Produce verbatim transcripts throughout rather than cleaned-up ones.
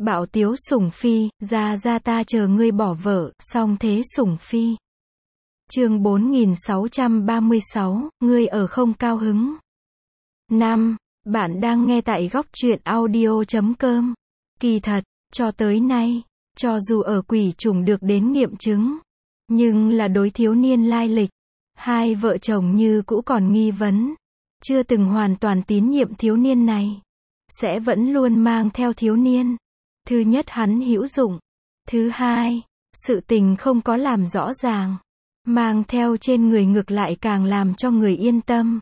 Bạo tiếu sủng phi, ra ra ta chờ ngươi bỏ vợ, song thế sủng phi. Chương bốn nghìn sáu trăm ba mươi sáu, ngươi ở không cao hứng. năm. Bạn đang nghe tại góc truyện audio chấm com. Kỳ thật, cho tới nay, cho dù ở quỷ trùng được đến nghiệm chứng, nhưng là đối thiếu niên lai lịch, hai vợ chồng như cũ còn nghi vấn, chưa từng hoàn toàn tín nhiệm thiếu niên này, sẽ vẫn luôn mang theo thiếu niên. Thứ nhất, hắn hữu dụng. Thứ hai, sự tình không có làm rõ ràng, mang theo trên người ngược lại càng làm cho người yên tâm.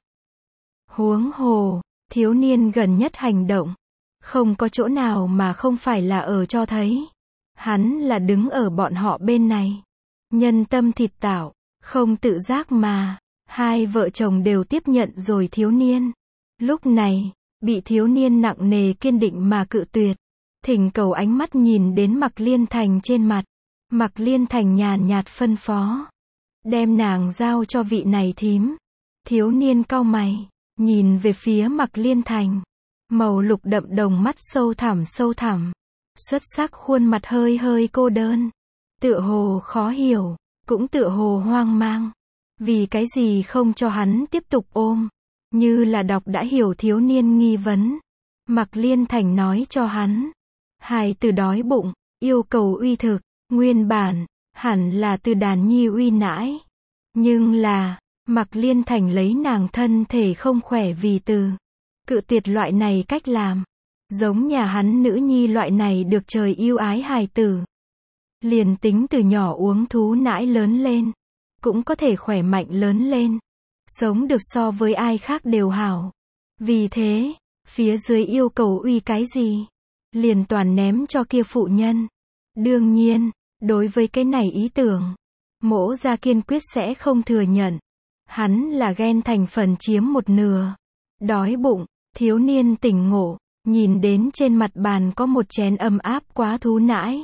Huống hồ, thiếu niên gần nhất hành động, không có chỗ nào mà không phải là ở cho thấy hắn là đứng ở bọn họ bên này. Nhân tâm thịt tảo, không tự giác mà, hai vợ chồng đều tiếp nhận rồi thiếu niên. Lúc này, bị thiếu niên nặng nề kiên định mà cự tuyệt. Thỉnh cầu ánh mắt nhìn đến Mạc Liên Thành trên mặt. Mạc Liên Thành nhàn nhạt phân phó. Đem nàng giao cho vị này thím. Thiếu niên cau mày, nhìn về phía Mạc Liên Thành. Màu lục đậm đồng mắt sâu thẳm sâu thẳm. Xuất sắc khuôn mặt hơi hơi cô đơn. Tựa hồ khó hiểu, cũng tựa hồ hoang mang. Vì cái gì không cho hắn tiếp tục ôm. Như là đọc đã hiểu thiếu niên nghi vấn. Mạc Liên Thành nói cho hắn. Hài từ đói bụng, yêu cầu uy thực, nguyên bản, hẳn là từ đàn nhi uy nãi. Nhưng là, Mạc Liên Thành lấy nàng thân thể không khỏe vì từ cự tuyệt loại này cách làm. Giống nhà hắn nữ nhi loại này được trời yêu ái hài tử. Liền tính từ nhỏ uống thú nãi lớn lên, cũng có thể khỏe mạnh lớn lên. Sống được so với ai khác đều hảo. Vì thế, phía dưới yêu cầu uy cái gì? Liền toàn ném cho kia phụ nhân. Đương nhiên, đối với cái này ý tưởng, Mỗ gia kiên quyết sẽ không thừa nhận. Hắn là ghen thành phần chiếm một nửa. Đói bụng, thiếu niên tỉnh ngộ, nhìn đến trên mặt bàn có một chén ấm áp quá thú nãi.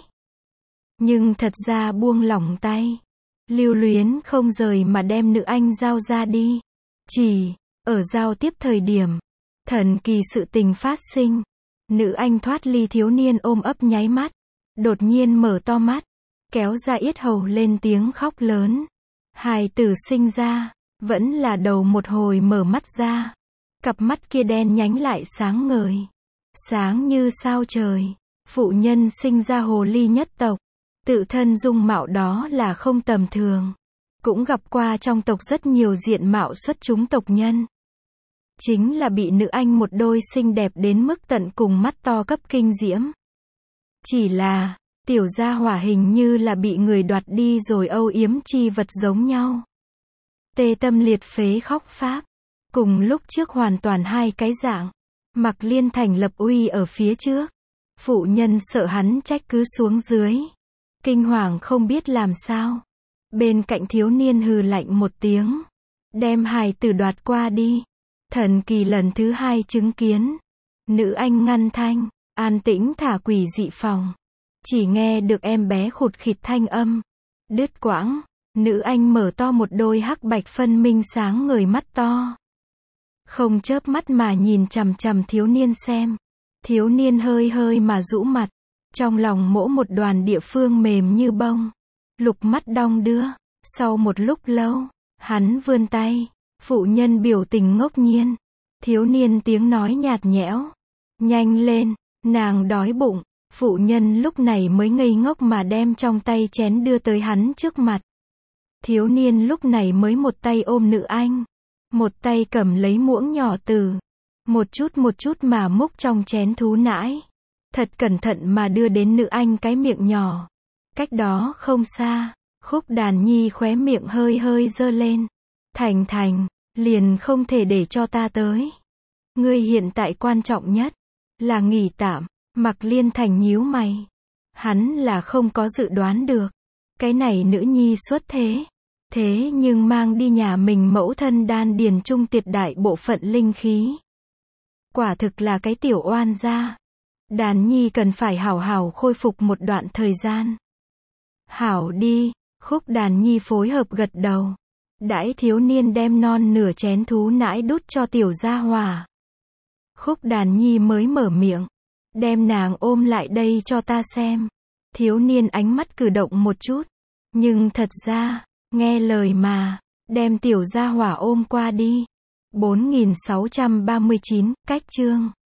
Nhưng thật ra buông lỏng tay, lưu luyến không rời mà đem nữ anh giao ra đi. Chỉ, ở giao tiếp thời điểm, thần kỳ sự tình phát sinh. Nữ anh thoát ly thiếu niên ôm ấp nháy mắt, đột nhiên mở to mắt, kéo ra yết hầu lên tiếng khóc lớn. Hài tử sinh ra, vẫn là đầu một hồi mở mắt ra. Cặp mắt kia đen nhánh lại sáng ngời, sáng như sao trời. Phụ nhân sinh ra hồ ly nhất tộc, tự thân dung mạo đó là không tầm thường. Cũng gặp qua trong tộc rất nhiều diện mạo xuất chúng tộc nhân. Chính là bị nữ anh một đôi xinh đẹp đến mức tận cùng mắt to cấp kinh diễm. Chỉ là, tiểu gia hỏa hình như là bị người đoạt đi rồi âu yếm chi vật giống nhau. Tê tâm liệt phế khóc pháp. Cùng lúc trước hoàn toàn hai cái dạng. Mạc Liên Thành lập uy ở phía trước. Phụ nhân sợ hắn trách cứ xuống dưới. Kinh hoàng không biết làm sao. Bên cạnh thiếu niên hừ lạnh một tiếng. Đem hài tử đoạt qua đi. Thần kỳ lần thứ hai chứng kiến. Nữ anh ngăn thanh, an tĩnh thả quỷ dị phòng. Chỉ nghe được em bé khụt khịt thanh âm. Đứt quãng, nữ anh mở to một đôi hắc bạch phân minh sáng ngời mắt to. Không chớp mắt mà nhìn chằm chằm thiếu niên xem. Thiếu niên hơi hơi mà rũ mặt. Trong lòng mỗ một đoàn địa phương mềm như bông. Lục mắt đong đưa. Sau một lúc lâu, hắn vươn tay. Phụ nhân biểu tình ngốc nhiên. Thiếu niên tiếng nói nhạt nhẽo. Nhanh lên, nàng đói bụng. Phụ nhân lúc này mới ngây ngốc mà đem trong tay chén đưa tới hắn trước mặt. Thiếu niên lúc này mới một tay ôm nữ anh. Một tay cầm lấy muỗng nhỏ từ. Một chút một chút mà múc trong chén thú nãi. Thật cẩn thận mà đưa đến nữ anh cái miệng nhỏ. Cách đó không xa, Khúc Đàn Nhi khóe miệng hơi hơi dơ lên. Thành Thành, liền không thể để cho ta tới. Ngươi hiện tại quan trọng nhất là nghỉ tạm. Mạc Liên Thành nhíu mày. Hắn là không có dự đoán được. Cái này nữ nhi xuất thế. Thế nhưng mang đi nhà mình mẫu thân đan điền trung tuyệt đại bộ phận linh khí. Quả thực là cái tiểu oan gia. Đàn nhi cần phải hảo hảo khôi phục một đoạn thời gian. Hảo đi, Khúc Đàn Nhi phối hợp gật đầu. Đãi thiếu niên đem non nửa chén thú nãi đút cho tiểu gia hỏa. Khúc Đàn Nhi mới mở miệng. Đem nàng ôm lại đây cho ta xem. Thiếu niên ánh mắt cử động một chút. Nhưng thật ra, nghe lời mà, đem tiểu gia hỏa ôm qua đi. bốn nghìn sáu trăm ba mươi chín, cách chương.